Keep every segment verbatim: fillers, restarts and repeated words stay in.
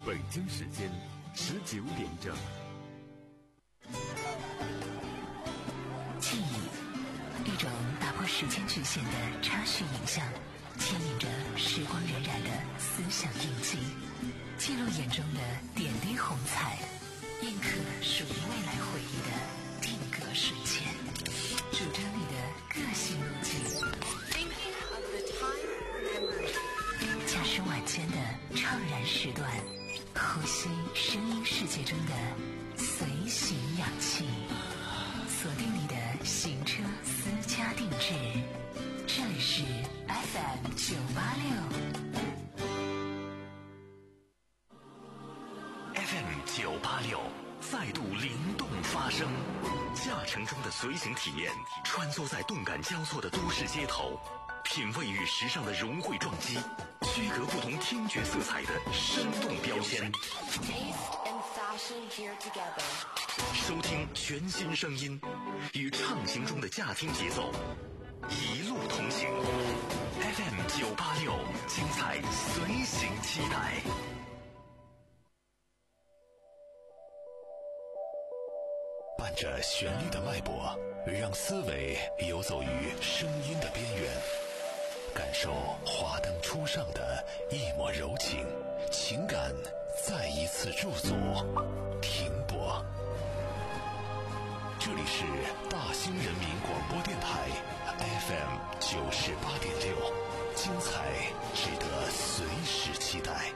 北京时间十九点整。 记忆，一种打破时间局限的插叙影像，牵引着时光荏苒的思想印记，记录眼中的点滴红彩，印刻属于未来回忆的定格瞬间，主张你的个性路径。驾驶晚间的怅然时段，呼吸声音世界中的随行氧气，锁定你的行车私家定制。这里是 F M 九八六 F M 九八六再度灵动发声，驾乘中的随行体验，穿梭在动感交错的都市街头，品味与时尚的融汇撞击，区隔不同听觉色彩的生动标签。收听全新声音，与畅行中的驾听节奏，一路同行。F M 九八六，精彩随行期待。伴着旋律的脉搏，让思维游走于声音的边缘，感受华灯初上的一抹柔情，情感再一次驻足停泊。这里是大兴人民广播电台 F M 九十八点六，精彩值得随时期待。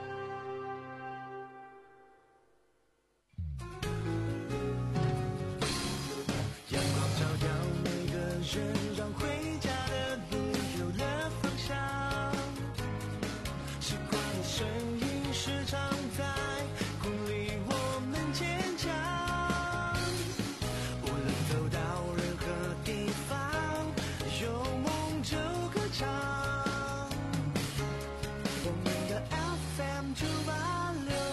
让回家的路有了方向，习惯的声音时常在鼓励我们坚强，无论走到任何地方，有梦就歌唱，我们的 F M 九八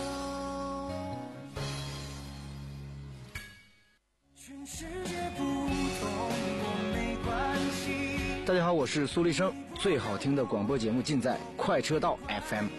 六，全世界不同大家好，我是苏立生，最好听的广播节目尽在快车道 F M。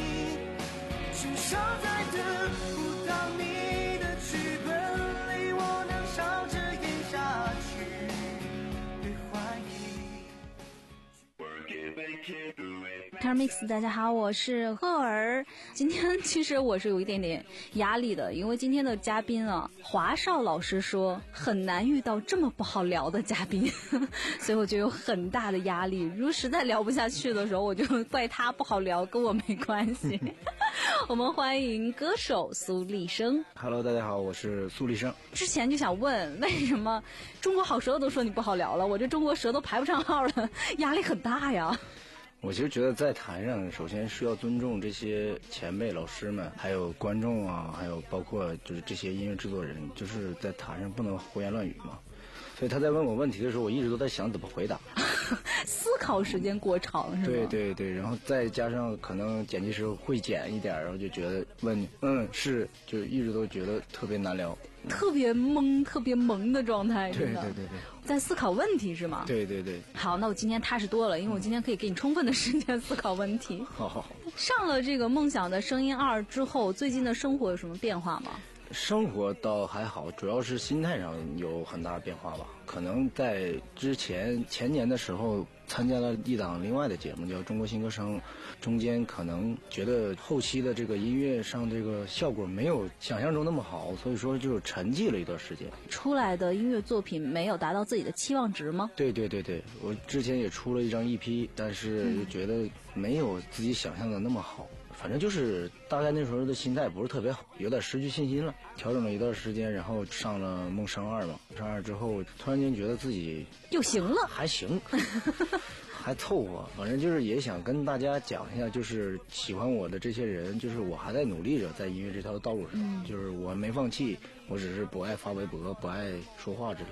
Mix， 大家好，我是赫尔。今天其实我是有一点点压力的，因为今天的嘉宾啊，华少老师说很难遇到这么不好聊的嘉宾，所以我就有很大的压力。如果实在聊不下去的时候，我就怪他不好聊，跟我没关系。我们欢迎歌手苏立生。 Hello， 大家好，我是苏立生。 之前就想问，为什么中国好舌头都说你不好聊了，我这中国舌头排不上号了，压力很大呀。 我其实觉得在台上，首先是要尊重这些前辈老师们，还有观众啊，还有包括就是这些音乐制作人，就是在台上不能胡言乱语嘛。所以他在问我问题的时候，我一直都在想怎么回答。 思考时间过长是吗？ 对对对，然后再加上可能剪辑师会剪一点，然后就觉得问你嗯是，就一直都觉得特别难聊， 特别懵特别萌的状态。 对对对对， 在思考问题是吗？ 对对对。 好，那我今天踏实多了，因为我今天可以给你充分的时间思考问题。 好好好。 上了这个梦想的声音二之后，最近的生活有什么变化吗？ 生活倒还好，主要是心态上有很大的变化吧。可能在之前前年的时候参加了一档另外的节目叫《中国新歌声》，中间可能觉得后期的这个音乐上这个效果没有想象中那么好，所以说就沉寂了一段时间。 出来的音乐作品没有达到自己的期望值吗？ 对对对对，我之前也出了一张 E P， 但是就觉得没有自己想象的那么好。反正就是大概那时候的心态不是特别好，有点失去信心了。调整了一段时间，然后上了梦声二嘛，上二之后突然间觉得自己又行了， 还行还凑合。反正就是也想跟大家讲一下，就是喜欢我的这些人，就是我还在努力着在音乐这条道路上、嗯、就是我没放弃，我只是不爱发微博，不爱说话之类的。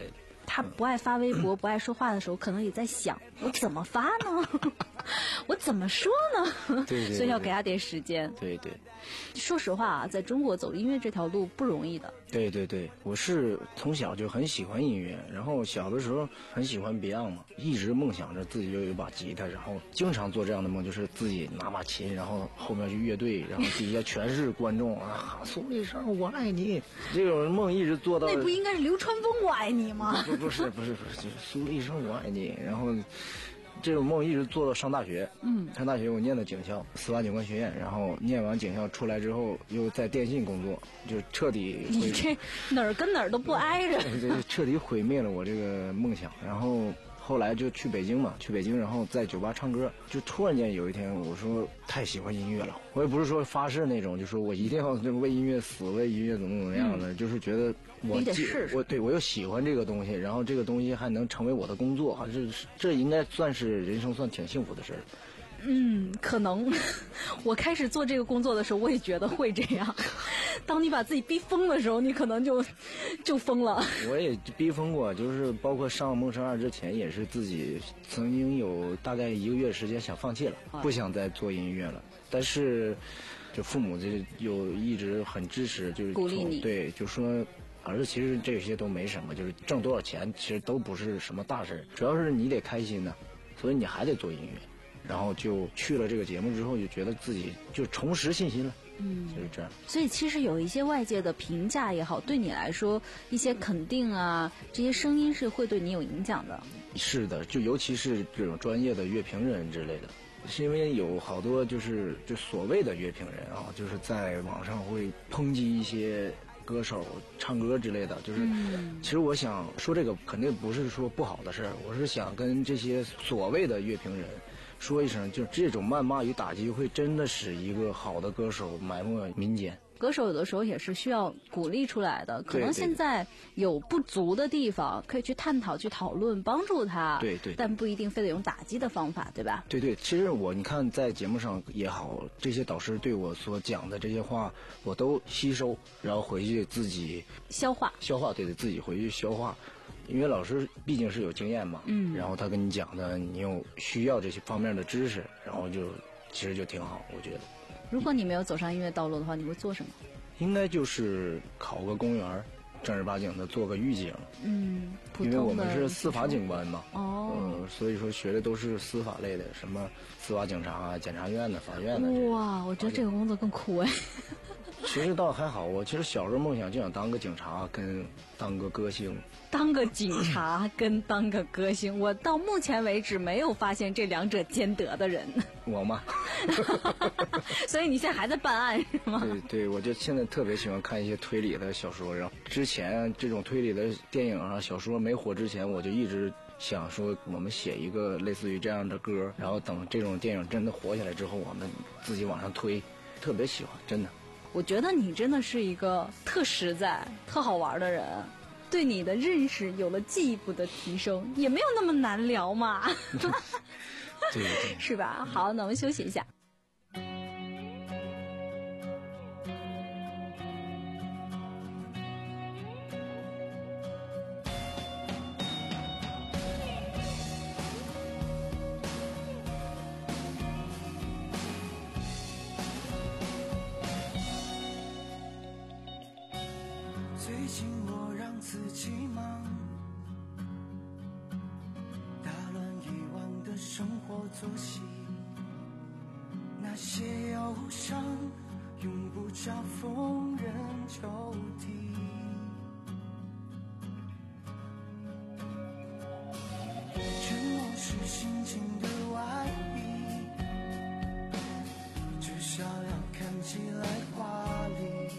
他不爱发微博、不爱说话的时候，可能也在想我怎么发呢？我怎么说呢？ 对对对， 所以要给他点时间。 对对， 说实话啊，在中国走音乐这条路不容易的。 对对对，我是从小就很喜欢音乐，然后小的时候很喜欢 Beyond 嘛，一直梦想着自己就有一把吉他，然后经常做这样的梦，就是自己拿把琴，然后后面就乐队，然后底下全是观众啊，苏丽生我爱你，这种梦一直做到。 那不应该是流川枫我爱你吗？ 不不是不是不是，就是苏丽生我爱你，然后。这种梦一直做到上大学，嗯，上大学我念的警校，司法警官学院，然后念完警校出来之后，又在电信工作，就彻底你这哪儿跟哪儿都不挨着， 这彻底毁灭了我这个梦想。然后后来就去北京嘛，去北京，然后在酒吧唱歌，就突然间有一天，我说太喜欢音乐了，我也不是说发誓那种，就说我一定要为音乐死，为音乐怎么怎么样的，嗯、就是觉得我我对我又喜欢这个东西，然后这个东西还能成为我的工作，这这应该算是人生算挺幸福的事儿。 嗯，可能我开始做这个工作的时候，我也觉得会这样。当你把自己逼疯的时候，你可能就就疯了。 我也逼疯过，就是包括上《梦神二》之前，也是自己曾经有大概一个月时间想放弃了，不想再做音乐了。但是，就父母就有一直很支持，就是鼓励你， 对，就说。儿子，其实这些都没什么，就是挣多少钱，其实都不是什么大事，主要是你得开心呢，所以你还得做音乐。然后就去了这个节目之后，就觉得自己就重拾信心了，嗯，就是这样。 所以其实有一些外界的评价也好，对你来说一些肯定啊，这些声音是会对你有影响的。 是的，就尤其是这种专业的乐评人之类的，是因为有好多就是就所谓的乐评人啊，就是在网上会抨击一些歌手唱歌之类的，就是、嗯、其实我想说这个肯定不是说不好的事儿，我是想跟这些所谓的乐评人说一声，就这种谩骂与打击会真的使一个好的歌手埋没民间。 歌手有的时候也是需要鼓励出来的，可能现在有不足的地方可以去探讨去讨论帮助他， 对对， 但不一定非得用打击的方法，对吧？ 对对，其实我你看在节目上也好，这些导师对我所讲的这些话我都吸收，然后回去自己消化消化，对对，自己回去消化。因为老师毕竟是有经验嘛，嗯，然后他跟你讲的，你有需要这些方面的知识，然后就其实就挺好，我觉得。 如果你没有走上音乐道路的话，你会做什么？ 应该就是考个公务员，正儿八经的做个狱警。 嗯， 因为我们是司法警官嘛， 哦， 嗯，所以说学的都是司法类的，什么司法警察啊、检察院的、法院的。 哇，我觉得这个工作更酷哎。 其实倒还好，我其实小时候梦想就想当个警察，跟当个歌星。 当个警察跟当个歌星，我到目前为止没有发现这两者兼得的人。 我吗？ 所以你现在还在办案是吗？ 对对，我就现在特别喜欢看一些推理的小说，然后之前这种推理的电影啊、小说没火之前，我就一直想说我们写一个类似于这样的歌，然后等这种电影真的火起来之后，我们自己往上推，特别喜欢，真的。 我觉得你真的是一个特实在、特好玩的人，对你的认识有了进一步的提升，也没有那么难聊嘛。 对对， 是吧？好，那我们休息一下。 最近我让自己忙，打乱以往的生活作息，那些忧伤用不着逢人就提，沉默是心情的外衣，至少要看起来华丽，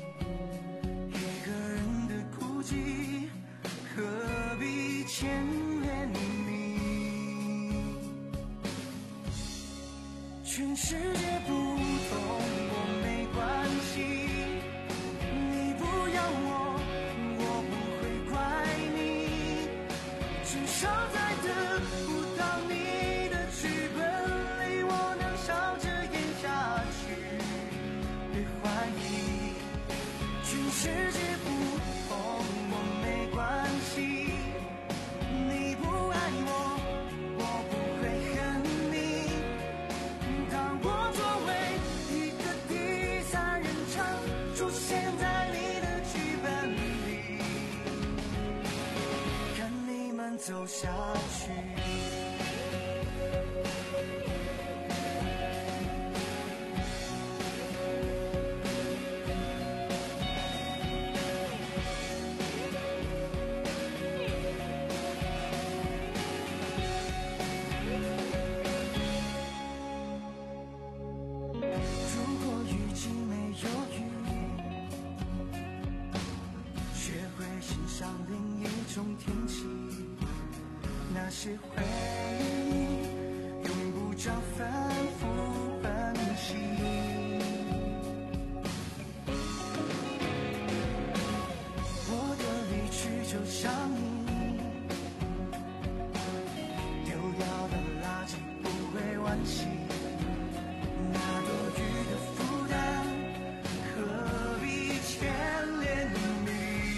何必牵连你？全世界不同我没关系，你不要我，我不会怪你，至少在得不到你的剧本里，我能笑着演下去。别怀疑，全世界不同我没关系， 出现在你的剧本里，看你们走下去。那些回忆用不着反复分析，我的离去就像你丢掉的垃圾不会惋惜，那多余的负担何必牵连你，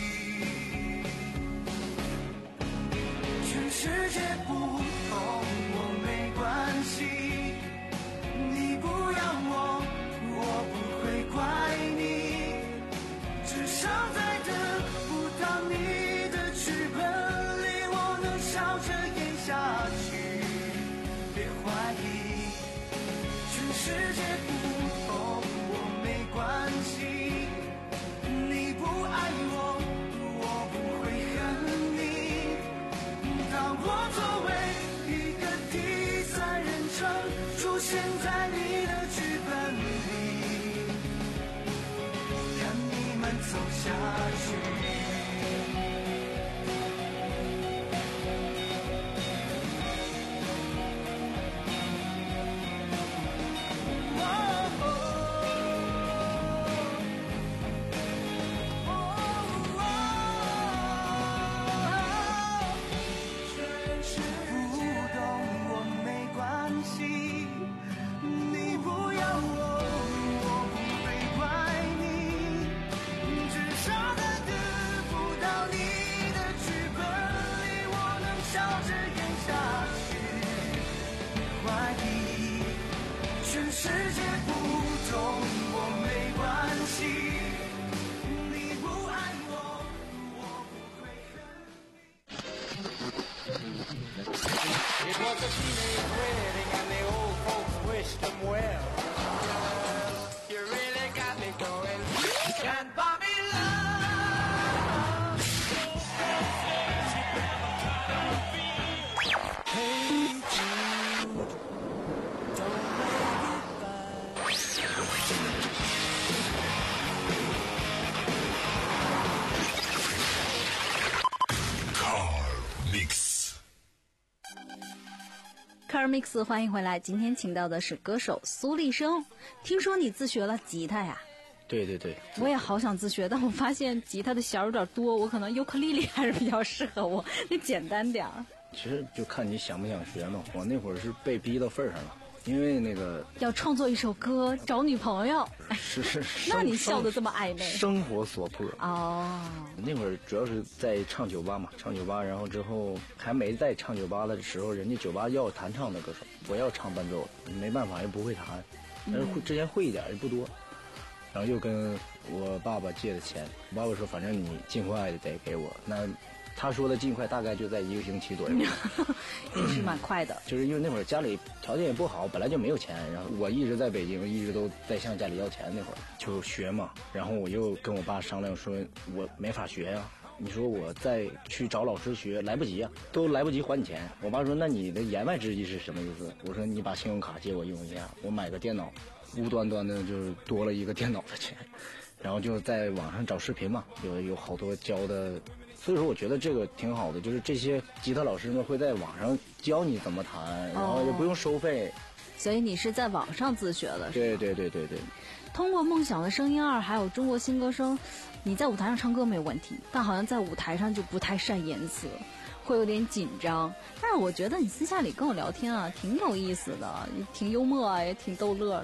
全世界不懂我没关系，你不要我，我不会怪你，至少在得不到你的剧本里，我能笑着演下去。别怀疑，全世界不懂我没关系，你不爱我，我不会恨你，当我作为一个第三人称出现在你的剧本里，看你们走下去。世界不懂我没关系，你不爱我，我不会恨你。It was a teenage wedding and the old folks wished them well. You really got me going. Can't buy me love. Hey Jude, don't Car Mix 欢迎回来，今天请到的是歌手苏立生。听说你自学了吉他呀？ 对对对， 我也好想自学，但我发现吉他的弦有点多，我可能尤克里里还是比较适合我，那简单点儿。 其实就看你想不想学嘛。我那会儿是被逼到份儿上了，因为那个要创作一首歌找女朋友， 是是， 那你笑得这么暧昧， 生活所迫哦。 那会儿主要是在唱酒吧嘛，唱酒吧，然后之后还没在唱酒吧的时候，人家酒吧要弹唱的歌手，不要唱伴奏，没办法又不会弹，但是会之前会一点也不多，然后又跟我爸爸借的钱，我爸爸说反正你尽快得给我，那他说的尽快大概就在一个星期左右， 也是蛮快的。 就是因为那会儿家里条件也不好，本来就没有钱，然后我一直在北京，一直都在向家里要钱，那会儿就学嘛。然后我又跟我爸商量说，我没法学呀、啊，你说我再去找老师学来不及啊，都来不及还你钱。我爸说，那你的言外之意是什么意思？我说你把信用卡借我用一下，我买个电脑，无端端的就是多了一个电脑的钱。然后就在网上找视频嘛，有有好多教的，所以说我觉得这个挺好的，就是这些吉他老师们会在网上教你怎么弹，然后也不用收费。哦， 所以你是在网上自学的？ 对对对对对。 通过《梦想的声音二》还有《中国新歌声》，你在舞台上唱歌没有问题，但好像在舞台上就不太善言辞，会有点紧张。但是我觉得你私下里跟我聊天啊，挺有意思的，也挺幽默啊，也挺逗乐的。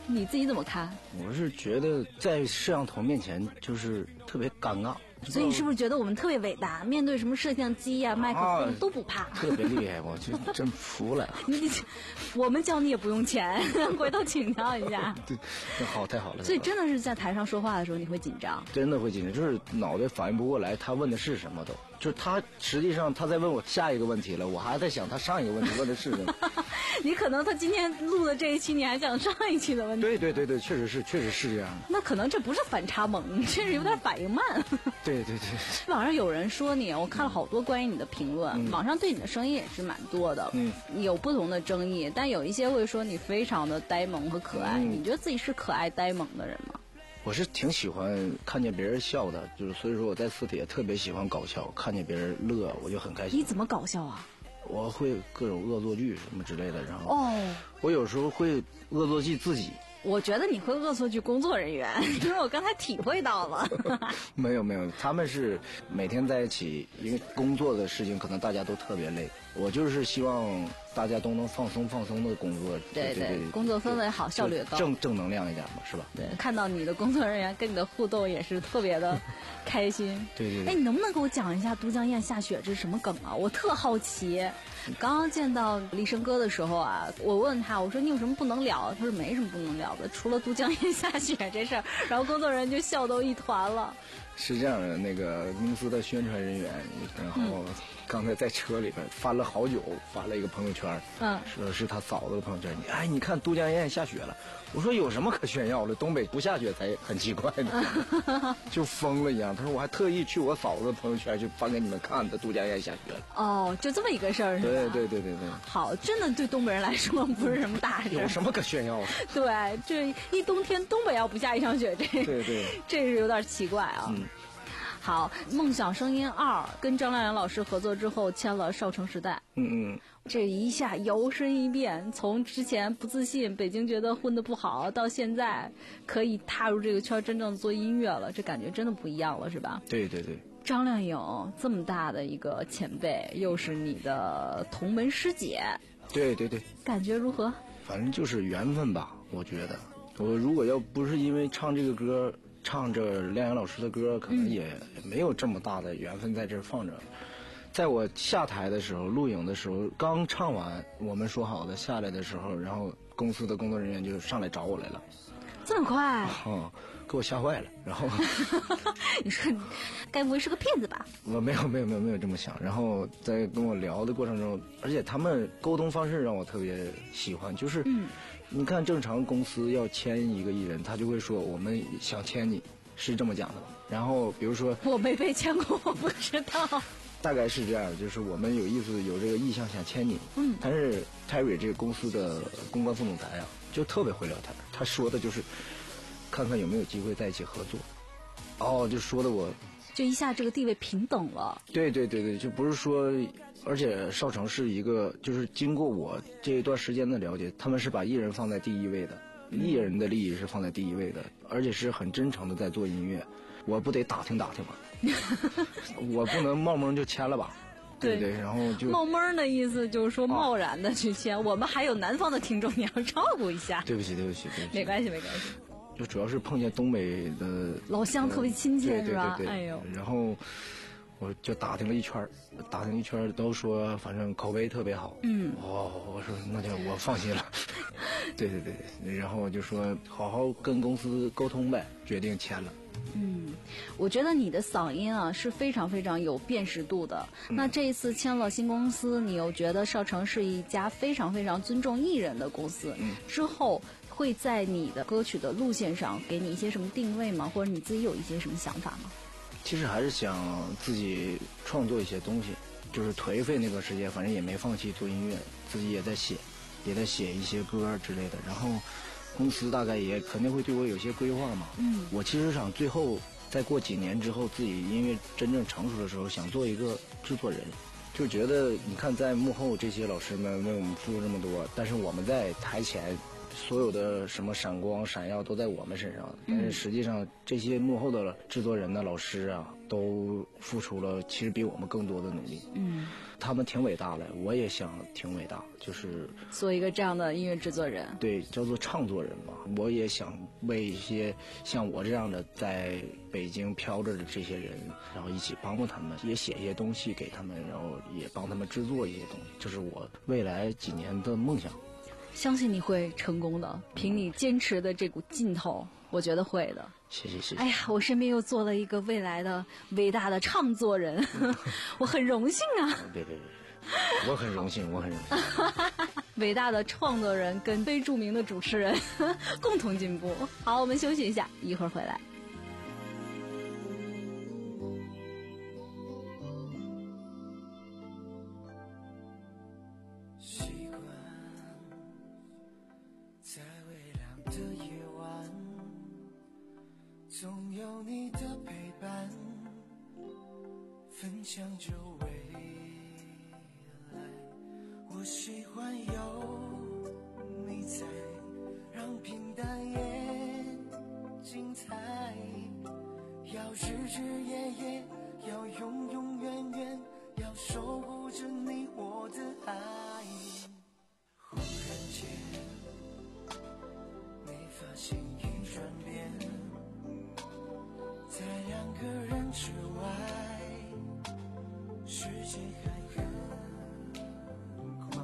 你自己怎么看？ 我是觉得在摄像头面前就是特别尴尬。 所以你是不是觉得我们特别伟大？面对什么摄像机呀、啊、麦克风、啊、都不怕， 特别厉害，我就真服了。 你我们教你也不用钱，回头请教一下。 对，好，太好了。 所以真的是在台上说话的时候，你会紧张？ 真的会紧张，就是脑袋反应不过来，他问的是什么都。就是他实际上他在问我下一个问题了，我还在想他上一个问题问的是什么。 你可能他今天录的这一期，你还想上一期的问题。 对对对对，确实是，确实是这样的。 那可能这不是反差萌，这是有点反应慢。 对对对。 网上有人说你，我看了好多关于你的评论，嗯、网上对你的声音也是蛮多的，嗯，有不同的争议，但有一些会说你非常的呆萌和可爱。嗯、你觉得自己是可爱呆萌的人吗？ 我是挺喜欢看见别人笑的，就是所以说我在私底下特别喜欢搞笑，看见别人乐我就很开心。 你怎么搞笑啊？ 我会各种恶作剧什么之类的，然后哦， 我有时候会恶作剧自己。 我觉得你会恶作剧工作人员，因为我刚才体会到了。 没有没有，他们是每天在一起，因为工作的事情可能大家都特别累，我就是希望大家都能放松放松的工作。 对 对, 对, 对，工作氛围好，效率高， 正正能量一点嘛，是吧？ 对，看到你的工作人员跟你的互动也是特别的开心。 对对对。 哎，你能不能给我讲一下都江堰下雪这是什么梗啊？我特好奇。刚刚见到立生哥的时候啊，我问他，我说你有什么不能聊？他说没什么不能聊的，除了都江堰下雪这事儿。然后工作人员就笑都一团了。 是这样的，那个公司的宣传人员，然后刚才在车里边翻了好久，发了一个朋友圈，嗯，说是他嫂子的朋友圈。哎，你看都江堰下雪了。我说有什么可炫耀的？东北不下雪才很奇怪呢，就疯了一样。他说我还特意去我嫂子的朋友圈去翻给你们看的，都江堰下雪了。 哦，就这么一个事儿是吧？ 对对对对对。 好，真的对东北人来说不是什么大事。 有什么可炫耀的？ 对，这一冬天东北要不下一场雪，这对对， 这是有点奇怪啊。嗯。好，梦想声音二跟张亮阳老师合作之后签了少城时代。 嗯嗯， 这一下摇身一变，从之前不自信，北京觉得混得不好，到现在可以踏入这个圈真正做音乐了，这感觉真的不一样了，是吧？ 对对对。 张靓颖这么大的一个前辈，又是你的同门师姐。 对对对。 感觉如何？ 反正就是缘分吧，我觉得。我如果要不是因为唱这个歌，唱着亮阳老师的歌，可能也没有这么大的缘分在这儿放着。在我下台的时候，录影的时候，刚唱完我们说好的下来的时候，然后公司的工作人员就上来找我来了。 这么快？ 嗯，给我吓坏了。然后你说该不会是个骗子吧？ 我没有没有没有没有这么想。然后在跟我聊的过程中，而且他们沟通方式让我特别喜欢，就是、嗯、你看正常公司要签一个艺人，他就会说我们想签你，是这么讲的吧？然后比如说我没被签过，我不知道。 大概是这样，就是我们有意思有这个意向想签你，嗯，但是 Terry 这个公司的公关副总裁啊，就特别会聊天，他说的就是看看有没有机会在一起合作。哦，就说的我就一下这个地位平等了。 对对对对，就不是说，而且少城是一个，就是经过我这一段时间的了解，他们是把艺人放在第一位的，艺人的利益是放在第一位的，而且是很真诚的在做音乐。我不得打听打听吗？我不能冒蒙就签了吧？对对，然后就冒蒙的意思就是说贸然的去签、啊。我们还有南方的听众，你要照顾一下。 对不起，对不起，对不起。 没关系，没关系。 就主要是碰见东北的老乡特别亲切、 呃、 是吧？ 对对对对， 哎呦， 然后我就打听了一圈，打听一圈都说反正口碑特别好。嗯，哦，我说那就我放心了。对对对，然后我就说好好跟公司沟通呗，决定签了。 嗯，我觉得你的嗓音啊是非常非常有辨识度的。嗯、那这一次签了新公司，你又觉得少城是一家非常非常尊重艺人的公司，嗯、之后会在你的歌曲的路线上给你一些什么定位吗？或者你自己有一些什么想法吗？ 其实还是想自己创作一些东西，就是颓废那段时间，反正也没放弃做音乐，自己也在写，也在写一些歌之类的，然后。公司大概也肯定会对我有些规划嘛。嗯，我其实想最后再过几年之后，自己音乐真正成熟的时候，想做一个制作人。就觉得你看，在幕后这些老师们为我们付出这么多，但是我们在台前所有的什么闪光闪耀都在我们身上，但是实际上这些幕后的制作人呢、老师啊， 都付出了其实比我们更多的努力。 嗯， 他们挺伟大的，我也想挺伟大，就是做一个这样的音乐制作人。 对，叫做唱作人嘛。我也想为一些像我这样的在北京飘着的这些人，然后一起帮帮他们，也写一些东西给他们，然后也帮他们制作一些东西，这是我未来几年的梦想。 相信你会成功的，凭你坚持的这股劲头，我觉得会的。 谢谢谢谢。 哎呀，我身边又做了一个未来的伟大的唱作人，我很荣幸啊！ 别别别，我很荣幸，我很荣幸。 伟大的创作人跟非著名的主持人共同进步。好，我们休息一下，一会儿回来。 总有你的陪伴，分享着未来。我喜欢有你在，让平淡也精彩。要日日夜夜，要永永远远，要守护着你我的爱。忽然间，没发现已转变。在两个人之外，世界还很宽。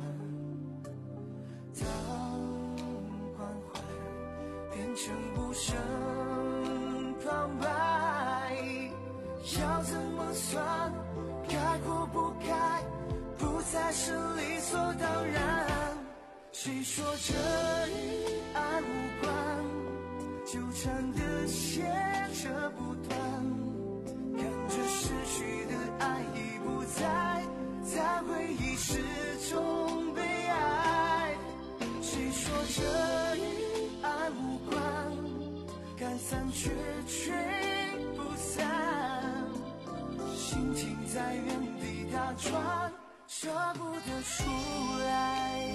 当关怀变成无声旁白，要怎么算？该或不该，不再是理所当然。谁说这与爱无关？纠缠的线扯不断，看着逝去的爱已不在，在回忆始终被爱。谁说这与爱无关？该散却却不散，心情在原地打转，舍不得出来。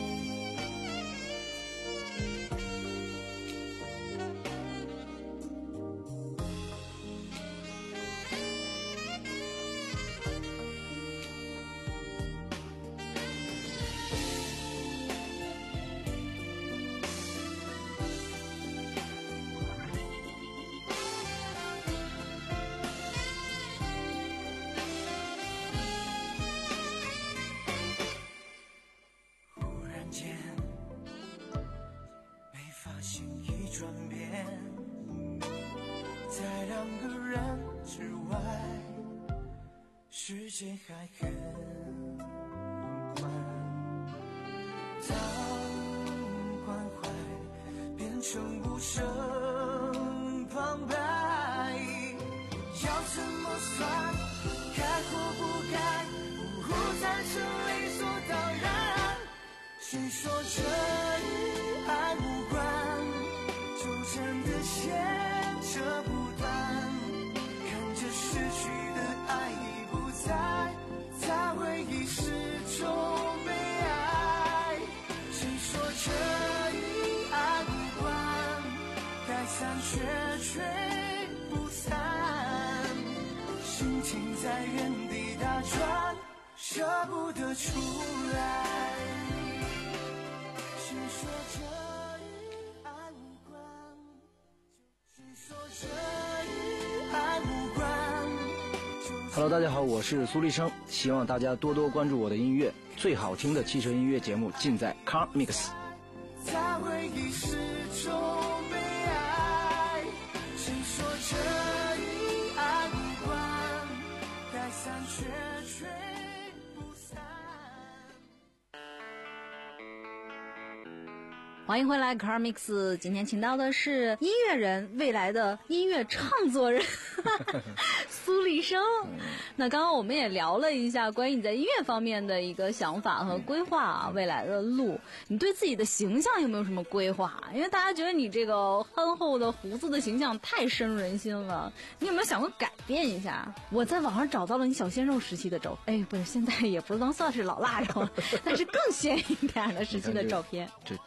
在两个人之外，世界还很宽。当关怀变成无声旁白，要怎么算？该或不该，不再是理所当然。谁说这与爱无关？纠缠的线扯不断，看着逝去的爱已不在，在回忆始终被爱。谁说这与爱无关？该散却却不散，心情在原地打转，舍不得出来。谁说这 Hello， 大家好，我是苏立生，希望大家多多关注我的音乐，最好听的汽车音乐节目尽在 Car Mix。 在回忆始终被爱，谁说这与爱无关？该散却却不散。 欢迎回来 Car Mix， 今天请到的是音乐人，未来的音乐创作人苏立生。那刚刚我们也聊了一下关于你在音乐方面的一个想法和规划啊，未来的路，你对自己的形象有没有什么规划？因为大家觉得你这个憨厚的胡子的形象太深入人心了，你有没有想过改变一下？我在网上找到了你小鲜肉时期的照片，哎，不是，现在也不能算是老腊肉了，但是更鲜一点的时期的照片。 这主持人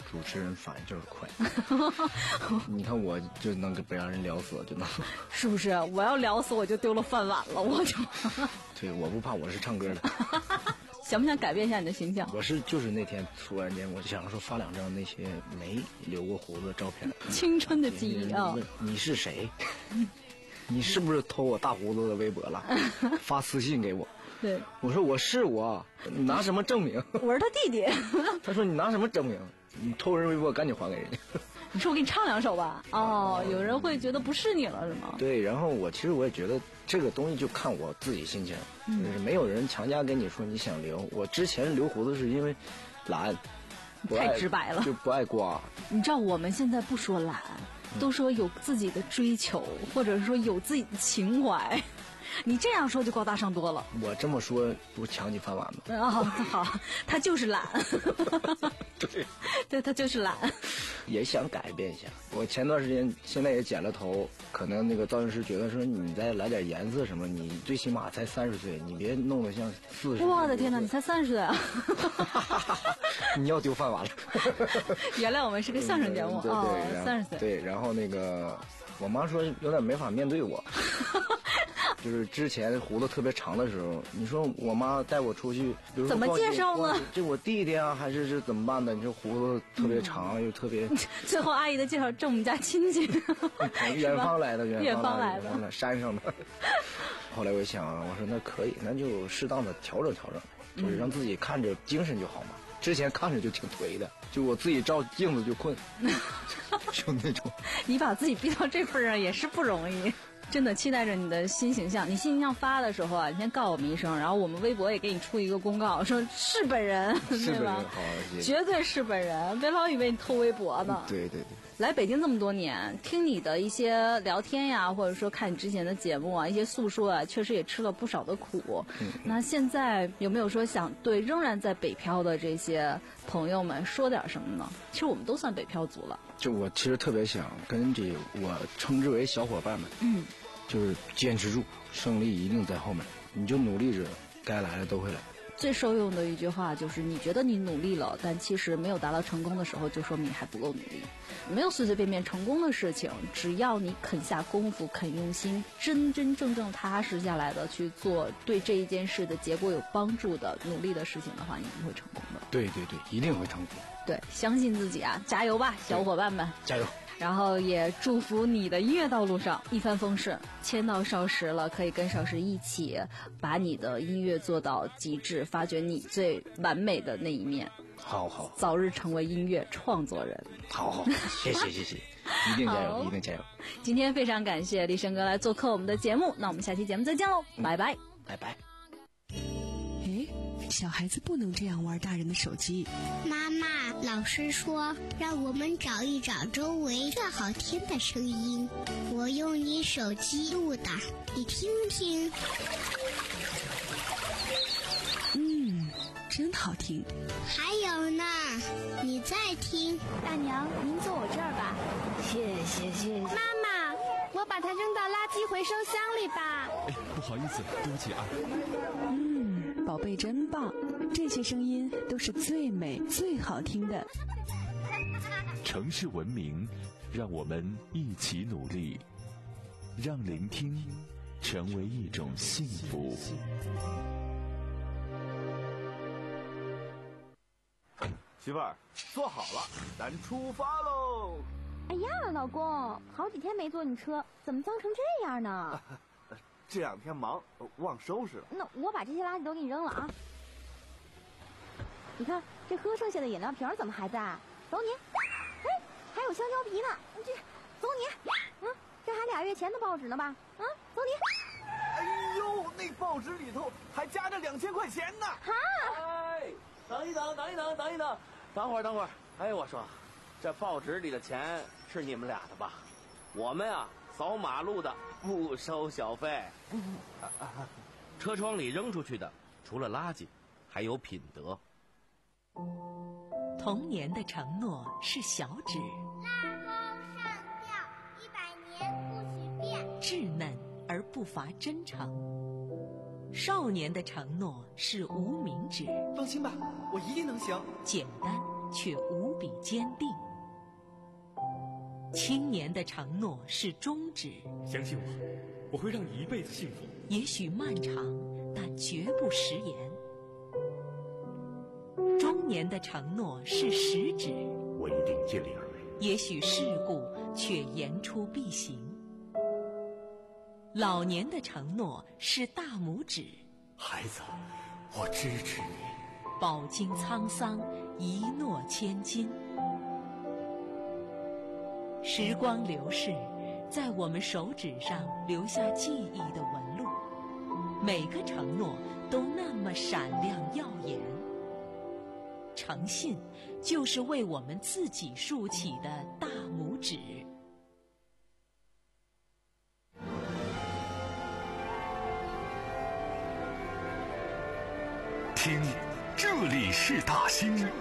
人反应就是快。你看我就能给被让人聊死，就能。 是不是？我要聊死我就丢了饭碗了，我就。 对，我不怕，我是唱歌的。 想不想改变一下你的形象？ 我是就是那天突然间，我就想说发两张那些没留过胡子的照片， 青春的记忆啊！ 你是谁？你是不是偷我大胡子的微博了？发私信给我。 对， 我说我是我，你拿什么证明？ 我是他弟弟。 他说你拿什么证明？你偷人微博赶紧还给人家。 你说我给你唱两首吧。哦，有人会觉得不是你了是吗？ 对，然后我其实我也觉得这个东西就看我自己心情，嗯、就是没有人强加给你说你想留。我之前留胡子是因为懒， 太直白了， 就不爱刮。 你知道我们现在不说懒，都说有自己的追求，或者说有自己的情怀。你这样说就高大上多了。 我这么说不抢你饭碗吗？ 哦，好，他就是懒。 对， 对他就是懒。 也想改变一下。我前段时间现在也剪了头，可能那个造型师觉得说你再来点颜色什么，你最起码才三十岁，你别弄得像四十。 我的天哪，你才三十岁啊！ 你要丢饭碗了。 原来我们是个相声节目啊，三十岁。 对，然后那个我妈说有点没法面对我。就是之前胡子特别长的时候，你说我妈带我出去，比如说怎么介绍呢？ 这我弟弟啊，还是是怎么办的？你说胡子特别长、嗯、又特别。 最后阿姨的介绍，这我们家亲戚， 远方来的， 远方来的，的山上的。后来我一想，我说那可以，那就适当的调整调整，就是让自己看着精神就好嘛。嗯、之前看着就挺颓的，就我自己照镜子就困，就那种。 你把自己逼到这份上也是不容易。真的期待着你的新形象。你新形象发的时候啊，你先告我们一声，然后我们微博也给你出一个公告，说是本人， 是本人，好， 绝对是本人，别老以为你偷微博呢。 对对对。 来北京这么多年，听你的一些聊天呀，或者说看你之前的节目啊，一些诉说啊，确实也吃了不少的苦。嗯、那现在有没有说想对仍然在北漂的这些朋友们说点什么呢？其实我们都算北漂族了。 就我其实特别想跟这我称之为小伙伴们，嗯，就是坚持住，胜利一定在后面，你就努力着，该来的都会来。 最受用的一句话就是，你觉得你努力了，但其实没有达到成功的时候，就说明你还不够努力。没有随随便便成功的事情，只要你肯下功夫，肯用心，真真正正踏实下来的去做对这一件事的结果有帮助的努力的事情的话，你一定会成功的。 对对对，一定会成功。 对，相信自己啊，加油吧，小伙伴们， 加油！ 然后也祝福你的音乐道路上一帆风顺，签到少时了，可以跟少时一起把你的音乐做到极致，发掘你最完美的那一面。 好好， 早日成为音乐创作人。 好好，谢谢谢谢，一定加油，一定加油。 今天非常感谢立生哥来做客我们的节目，那我们下期节目再见喽，嗯、拜拜， 拜拜。 诶，小孩子不能这样玩大人的手机。 妈妈，老师说让我们找一找周围最好听的声音，我用你手机录的，你听听。 嗯，真好听。 还有呢，你再听。 大娘，您坐我这儿吧。 谢谢谢谢。 妈妈，我把它扔到垃圾回收箱里吧。 哎，不好意思，对不起啊。 嗯，宝贝真棒，这些声音都是最美最好听的。 城市文明，让我们一起努力，让聆听成为一种幸福。 媳妇儿，坐好了，咱出发喽！ 哎呀，老公，好几天没坐你车，怎么脏成这样呢？ 这两天忙，忘收拾了。 那我把这些垃圾都给你扔了啊！你看这喝剩下的饮料瓶怎么还在？走你！哎，还有香蕉皮呢，这走你！嗯，这还俩月前的报纸呢吧？啊，走你！ 哎呦，那报纸里头还夹着两千块钱呢！ 哈！ 哎，等一等，等一等，等一等，等会儿，等会儿。哎，我说，这报纸里的钱是你们俩的吧？我们啊，扫马路的不收小费。 车窗里扔出去的，除了垃圾，还有品德。 童年的承诺是小指， 拉钩上吊，一百年不许变， 稚嫩而不乏真诚。少年的承诺是无名指， 放心吧，我一定能行。 简单却无比坚定。 青年的承诺是终止。 相信我，我会让你一辈子幸福。 也许漫长，但绝不食言。中年的承诺是食指， 我一定尽力而为。 也许世故，却言出必行。老年的承诺是大拇指， 孩子，我支持你。 饱经沧桑，一诺千金。时光流逝，在我们手指上留下记忆的纹路，每个承诺都那么闪亮耀眼。诚信就是为我们自己竖起的大拇指。 听，这里是大兴。